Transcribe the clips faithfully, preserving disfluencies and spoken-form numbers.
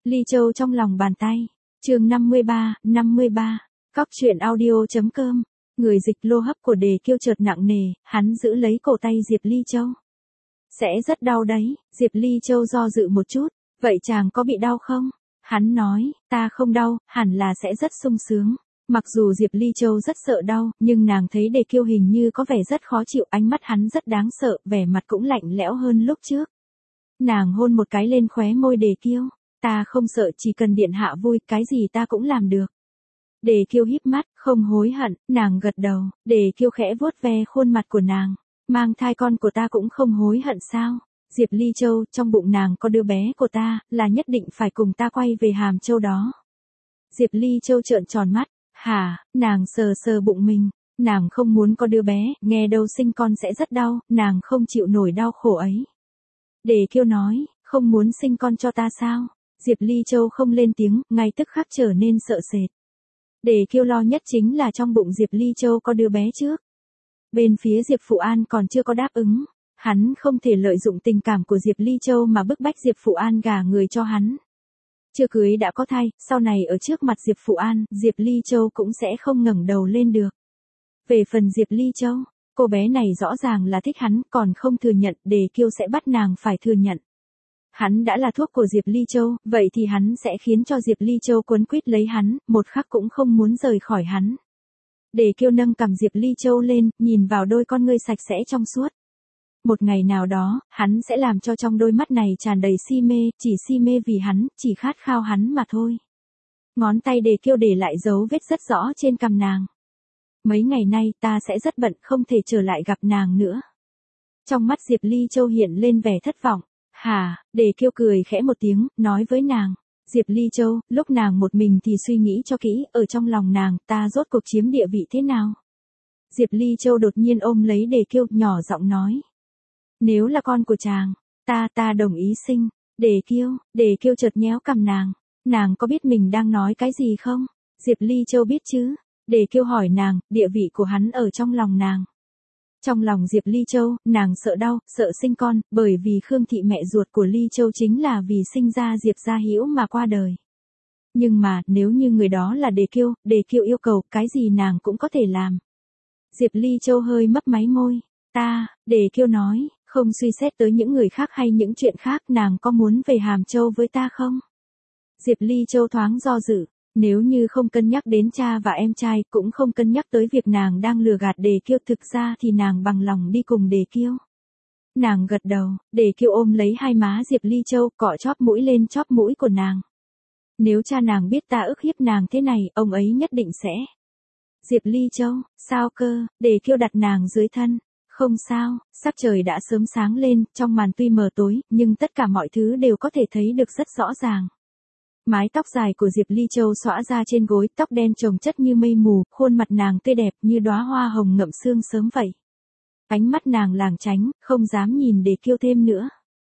Ly Châu trong lòng bàn tay. Chương năm mươi ba, năm mươi ba. Cóc truyện audio.com. Người dịch lô hấp của Đề Kiêu chợt nặng nề, hắn giữ lấy cổ tay Diệp Ly Châu. Sẽ rất đau đấy, Diệp Ly Châu do dự một chút, vậy chàng có bị đau không? Hắn nói, ta không đau, hẳn là sẽ rất sung sướng. Mặc dù Diệp Ly Châu rất sợ đau, nhưng nàng thấy Đề Kiêu hình như có vẻ rất khó chịu, ánh mắt hắn rất đáng sợ, vẻ mặt cũng lạnh lẽo hơn lúc trước. Nàng hôn một cái lên khóe môi Đề Kiêu, ta không sợ, chỉ cần điện hạ vui, cái gì ta cũng làm được. Đề Kiêu híp mắt, không hối hận, nàng gật đầu, Đề Kiêu khẽ vuốt ve khuôn mặt của nàng, mang thai con của ta cũng không hối hận sao? Diệp Ly Châu, trong bụng nàng có đứa bé của ta, là nhất định phải cùng ta quay về Hàm Châu đó. Diệp Ly Châu trợn tròn mắt, hả, nàng sờ sờ bụng mình, nàng không muốn có đứa bé, nghe đâu sinh con sẽ rất đau, nàng không chịu nổi đau khổ ấy. Đề Kiêu nói, không muốn sinh con cho ta sao? Diệp Ly Châu không lên tiếng, ngay tức khắc trở nên sợ sệt. Đề Kiêu lo nhất chính là trong bụng Diệp Ly Châu có đứa bé trước. Bên phía Diệp Phụ An còn chưa có đáp ứng, hắn không thể lợi dụng tình cảm của Diệp Ly Châu mà bức bách Diệp Phụ An gả người cho hắn. Chưa cưới đã có thai, sau này ở trước mặt Diệp Phụ An, Diệp Ly Châu cũng sẽ không ngẩng đầu lên được. Về phần Diệp Ly Châu, cô bé này rõ ràng là thích hắn, còn không thừa nhận, Đề Kiêu sẽ bắt nàng phải thừa nhận. Hắn đã là thuốc của Diệp Ly Châu, vậy thì hắn sẽ khiến cho Diệp Ly Châu quấn quýt lấy hắn, một khắc cũng không muốn rời khỏi hắn. Đề Kiêu nâng cằm Diệp Ly Châu lên, nhìn vào đôi con ngươi sạch sẽ trong suốt. Một ngày nào đó, hắn sẽ làm cho trong đôi mắt này tràn đầy si mê, chỉ si mê vì hắn, chỉ khát khao hắn mà thôi. Ngón tay Đề Kiêu để lại dấu vết rất rõ trên cằm nàng. Mấy ngày nay ta sẽ rất bận, không thể trở lại gặp nàng nữa. Trong mắt Diệp Ly Châu hiện lên vẻ thất vọng. Hả, Đề Kiêu cười khẽ một tiếng, nói với nàng. Diệp Ly Châu, lúc nàng một mình thì suy nghĩ cho kỹ, ở trong lòng nàng, ta rốt cuộc chiếm địa vị thế nào? Diệp Ly Châu đột nhiên ôm lấy Đề Kiêu, nhỏ giọng nói. Nếu là con của chàng, ta ta đồng ý sinh. Đề Kiêu, Đề Kiêu chợt nhéo cằm nàng. Nàng có biết mình đang nói cái gì không? Diệp Ly Châu biết chứ. Đề Kiêu hỏi nàng, địa vị của hắn ở trong lòng nàng. Trong lòng Diệp Ly Châu, nàng sợ đau, sợ sinh con, bởi vì Khương thị mẹ ruột của Ly Châu chính là vì sinh ra Diệp Gia Hữu mà qua đời. Nhưng mà, nếu như người đó là Đề Kiêu, Đề Kiêu yêu cầu, cái gì nàng cũng có thể làm. Diệp Ly Châu hơi mấp máy môi. Ta, Đề Kiêu nói, không suy xét tới những người khác hay những chuyện khác, nàng có muốn về Hàm Châu với ta không? Diệp Ly Châu thoáng do dự. Nếu như không cân nhắc đến cha và em trai, cũng không cân nhắc tới việc nàng đang lừa gạt Đề Kiêu, thực ra thì nàng bằng lòng đi cùng Đề Kiêu. Nàng gật đầu, Đề Kiêu ôm lấy hai má Diệp Ly Châu, cọ chóp mũi lên chóp mũi của nàng. Nếu cha nàng biết ta ức hiếp nàng thế này, ông ấy nhất định sẽ. Diệp Ly Châu, sao cơ? Đề Kiêu đặt nàng dưới thân. Không sao, sắc trời đã sớm sáng lên, trong màn tuy mờ tối, nhưng tất cả mọi thứ đều có thể thấy được rất rõ ràng. Mái tóc dài của Diệp Ly Châu xõa ra trên gối, tóc đen chồng chất như mây mù, khuôn mặt nàng tươi đẹp như đóa hoa hồng ngậm sương sớm vậy. Ánh mắt nàng lảng tránh, không dám nhìn Đề Kiêu thêm nữa.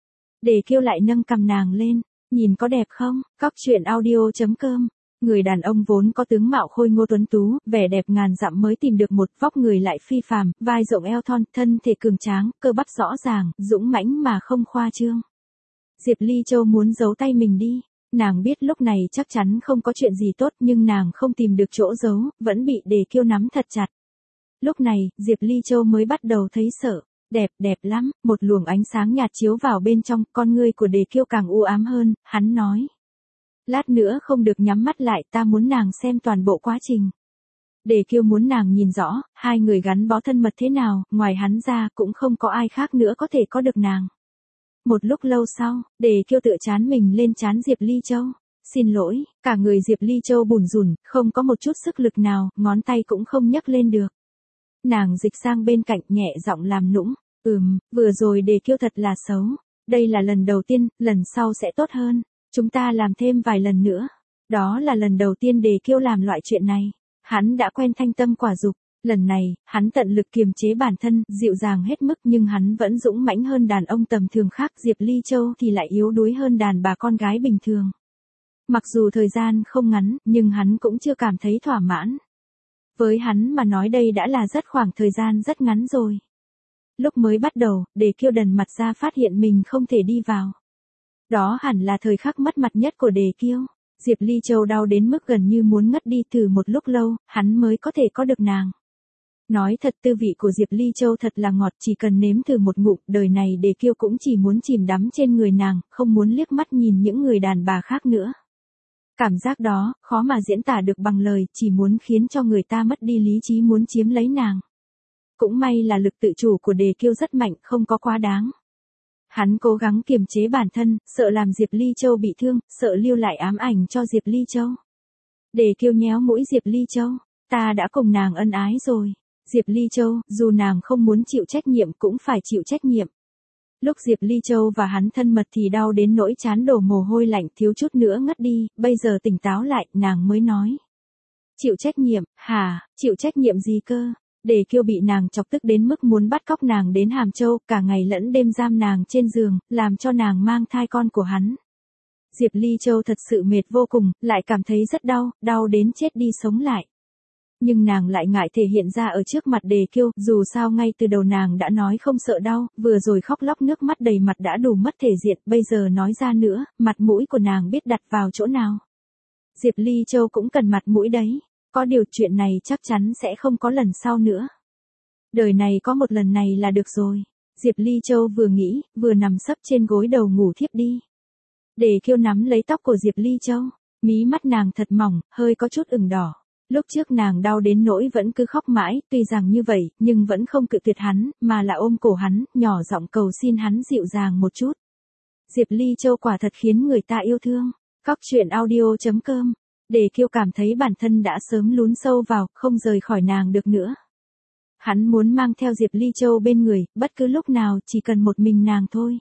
Đề Kiêu lại nâng cằm nàng lên, nhìn có đẹp không? Cóc truyện audio.com. Người đàn ông vốn có tướng mạo khôi ngô tuấn tú, vẻ đẹp ngàn dặm mới tìm được một vóc người lại phi phàm, vai rộng eo thon, thân thể cường tráng, cơ bắp rõ ràng, dũng mãnh mà không khoa trương. Diệp Ly Châu muốn giấu tay mình đi. Nàng biết lúc này chắc chắn không có chuyện gì tốt, nhưng nàng không tìm được chỗ giấu, vẫn bị Đề Kiêu nắm thật chặt. Lúc này, Diệp Ly Châu mới bắt đầu thấy sợ. Đẹp, đẹp lắm, một luồng ánh sáng nhạt chiếu vào bên trong, con ngươi của Đề Kiêu càng u ám hơn, hắn nói. Lát nữa không được nhắm mắt lại, ta muốn nàng xem toàn bộ quá trình. Đề Kiêu muốn nàng nhìn rõ, hai người gắn bó thân mật thế nào, ngoài hắn ra cũng không có ai khác nữa có thể có được nàng. Một lúc lâu sau, Đề Kiêu tựa chán mình lên trán Diệp Ly Châu. Xin lỗi, cả người Diệp Ly Châu bủn rủn, không có một chút sức lực nào, ngón tay cũng không nhấc lên được. Nàng dịch sang bên cạnh nhẹ giọng làm nũng. Ừm, vừa rồi Đề Kiêu thật là xấu. Đây là lần đầu tiên, lần sau sẽ tốt hơn. Chúng ta làm thêm vài lần nữa. Đó là lần đầu tiên Đề Kiêu làm loại chuyện này. Hắn đã quen thanh tâm quả dục. Lần này, hắn tận lực kiềm chế bản thân, dịu dàng hết mức, nhưng hắn vẫn dũng mãnh hơn đàn ông tầm thường khác. Diệp Ly Châu thì lại yếu đuối hơn đàn bà con gái bình thường. Mặc dù thời gian không ngắn, nhưng hắn cũng chưa cảm thấy thỏa mãn. Với hắn mà nói đây đã là rất khoảng thời gian rất ngắn rồi. Lúc mới bắt đầu, Đề Kiêu đần mặt ra phát hiện mình không thể đi vào. Đó hẳn là thời khắc mất mặt nhất của Đề Kiêu. Diệp Ly Châu đau đến mức gần như muốn ngất đi, từ một lúc lâu, hắn mới có thể có được nàng. Nói thật, tư vị của Diệp Ly Châu thật là ngọt, chỉ cần nếm thử một ngụm, đời này Đề Kiêu cũng chỉ muốn chìm đắm trên người nàng, không muốn liếc mắt nhìn những người đàn bà khác nữa. Cảm giác đó, khó mà diễn tả được bằng lời, chỉ muốn khiến cho người ta mất đi lý trí muốn chiếm lấy nàng. Cũng may là lực tự chủ của Đề Kiêu rất mạnh, không có quá đáng. Hắn cố gắng kiềm chế bản thân, sợ làm Diệp Ly Châu bị thương, sợ lưu lại ám ảnh cho Diệp Ly Châu. Đề Kiêu nhéo mũi Diệp Ly Châu, ta đã cùng nàng ân ái rồi. Diệp Ly Châu, dù nàng không muốn chịu trách nhiệm cũng phải chịu trách nhiệm. Lúc Diệp Ly Châu và hắn thân mật thì đau đến nỗi trán đổ mồ hôi lạnh, thiếu chút nữa ngất đi, bây giờ tỉnh táo lại, nàng mới nói. Chịu trách nhiệm, hả, chịu trách nhiệm gì cơ? Đề Kiêu bị nàng chọc tức đến mức muốn bắt cóc nàng đến Hàm Châu, cả ngày lẫn đêm giam nàng trên giường, làm cho nàng mang thai con của hắn. Diệp Ly Châu thật sự mệt vô cùng, lại cảm thấy rất đau, đau đến chết đi sống lại. Nhưng nàng lại ngại thể hiện ra ở trước mặt Đề Kiêu, dù sao ngay từ đầu nàng đã nói không sợ đau, vừa rồi khóc lóc nước mắt đầy mặt đã đủ mất thể diện, bây giờ nói ra nữa, mặt mũi của nàng biết đặt vào chỗ nào. Diệp Ly Châu cũng cần mặt mũi đấy, có điều chuyện này chắc chắn sẽ không có lần sau nữa. Đời này có một lần này là được rồi. Diệp Ly Châu vừa nghĩ, vừa nằm sấp trên gối đầu ngủ thiếp đi. Đề Kiêu nắm lấy tóc của Diệp Ly Châu, mí mắt nàng thật mỏng, hơi có chút ửng đỏ. Lúc trước nàng đau đến nỗi vẫn cứ khóc mãi, tuy rằng như vậy, nhưng vẫn không cự tuyệt hắn, mà là ôm cổ hắn, nhỏ giọng cầu xin hắn dịu dàng một chút. Diệp Ly Châu quả thật khiến người ta yêu thương. Cóc truyện audio chấm com. Đề Kiêu cảm thấy bản thân đã sớm lún sâu vào, không rời khỏi nàng được nữa. Hắn muốn mang theo Diệp Ly Châu bên người, bất cứ lúc nào, chỉ cần một mình nàng thôi.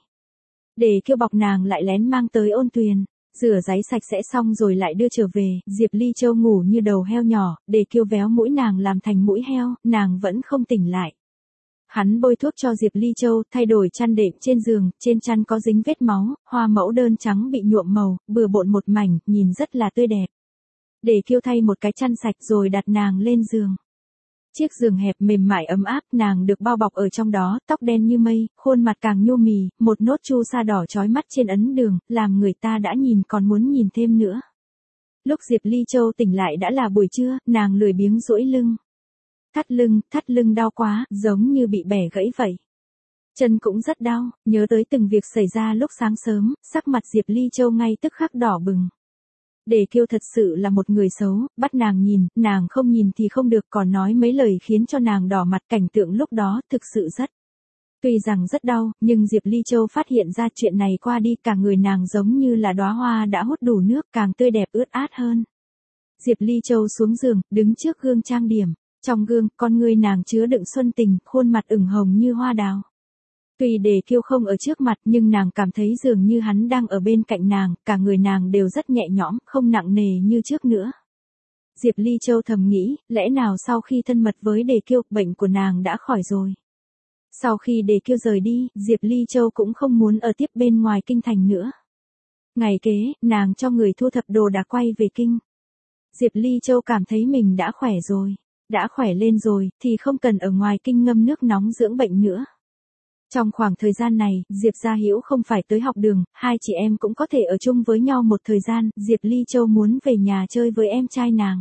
Đề Kiêu bọc nàng lại lén mang tới ôn tuyền. Rửa ráy sạch sẽ xong rồi lại đưa trở về, Diệp Ly Châu ngủ như đầu heo nhỏ, Đề Kiêu véo mũi nàng làm thành mũi heo, nàng vẫn không tỉnh lại. Hắn bôi thuốc cho Diệp Ly Châu, thay đổi chăn đệm trên giường, trên chăn có dính vết máu, hoa mẫu đơn trắng bị nhuộm màu, bừa bộn một mảnh, nhìn rất là tươi đẹp. Đề Kiêu thay một cái chăn sạch rồi đặt nàng lên giường. Chiếc giường hẹp mềm mại ấm áp, nàng được bao bọc ở trong đó, tóc đen như mây, khuôn mặt càng nhu mì, một nốt chu sa đỏ chói mắt trên ấn đường, làm người ta đã nhìn còn muốn nhìn thêm nữa. Lúc Diệp Ly Châu tỉnh lại đã là buổi trưa, nàng lười biếng duỗi lưng. Thắt lưng, thắt lưng đau quá, giống như bị bẻ gãy vậy. Chân cũng rất đau, nhớ tới từng việc xảy ra lúc sáng sớm, sắc mặt Diệp Ly Châu ngay tức khắc đỏ bừng. Đề Kiêu thật sự là một người xấu, bắt nàng nhìn, nàng không nhìn thì không được, còn nói mấy lời khiến cho nàng đỏ mặt, cảnh tượng lúc đó thực sự rất. Tuy rằng rất đau, nhưng Diệp Ly Châu phát hiện ra chuyện này qua đi, cả người nàng giống như là đóa hoa đã hút đủ nước, càng tươi đẹp ướt át hơn. Diệp Ly Châu xuống giường, đứng trước gương trang điểm, trong gương, con ngươi nàng chứa đựng xuân tình, khuôn mặt ửng hồng như hoa đào. Tuy Đề Kiêu không ở trước mặt nhưng nàng cảm thấy dường như hắn đang ở bên cạnh nàng, cả người nàng đều rất nhẹ nhõm, không nặng nề như trước nữa. Diệp Ly Châu thầm nghĩ, lẽ nào sau khi thân mật với Đề Kiêu, bệnh của nàng đã khỏi rồi. Sau khi Đề Kiêu rời đi, Diệp Ly Châu cũng không muốn ở tiếp bên ngoài kinh thành nữa. Ngày kế, nàng cho người thu thập đồ đạc quay về kinh. Diệp Ly Châu cảm thấy mình đã khỏe rồi. Đã khỏe lên rồi, thì không cần ở ngoài kinh ngâm nước nóng dưỡng bệnh nữa. Trong khoảng thời gian này, Diệp Gia Hữu không phải tới học đường, hai chị em cũng có thể ở chung với nhau một thời gian, Diệp Ly Châu muốn về nhà chơi với em trai nàng.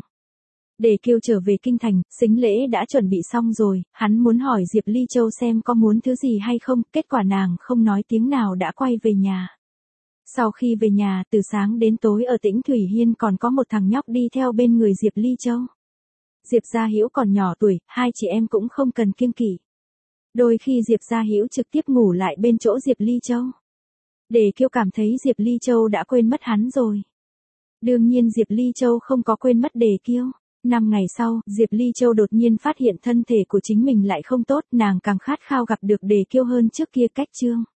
Đề Kiêu trở về kinh thành, sính lễ đã chuẩn bị xong rồi, hắn muốn hỏi Diệp Ly Châu xem có muốn thứ gì hay không, kết quả nàng không nói tiếng nào đã quay về nhà. Sau khi về nhà, từ sáng đến tối ở Tĩnh Thủy Hiên còn có một thằng nhóc đi theo bên người Diệp Ly Châu. Diệp Gia Hữu còn nhỏ tuổi, hai chị em cũng không cần kiêng kỵ. Đôi khi Diệp Gia Hữu trực tiếp ngủ lại bên chỗ Diệp Ly Châu. Đề Kiêu cảm thấy Diệp Ly Châu đã quên mất hắn rồi. Đương nhiên Diệp Ly Châu không có quên mất Đề Kiêu. Năm ngày sau, Diệp Ly Châu đột nhiên phát hiện thân thể của chính mình lại không tốt, nàng càng khát khao gặp được Đề Kiêu hơn trước kia cách chương.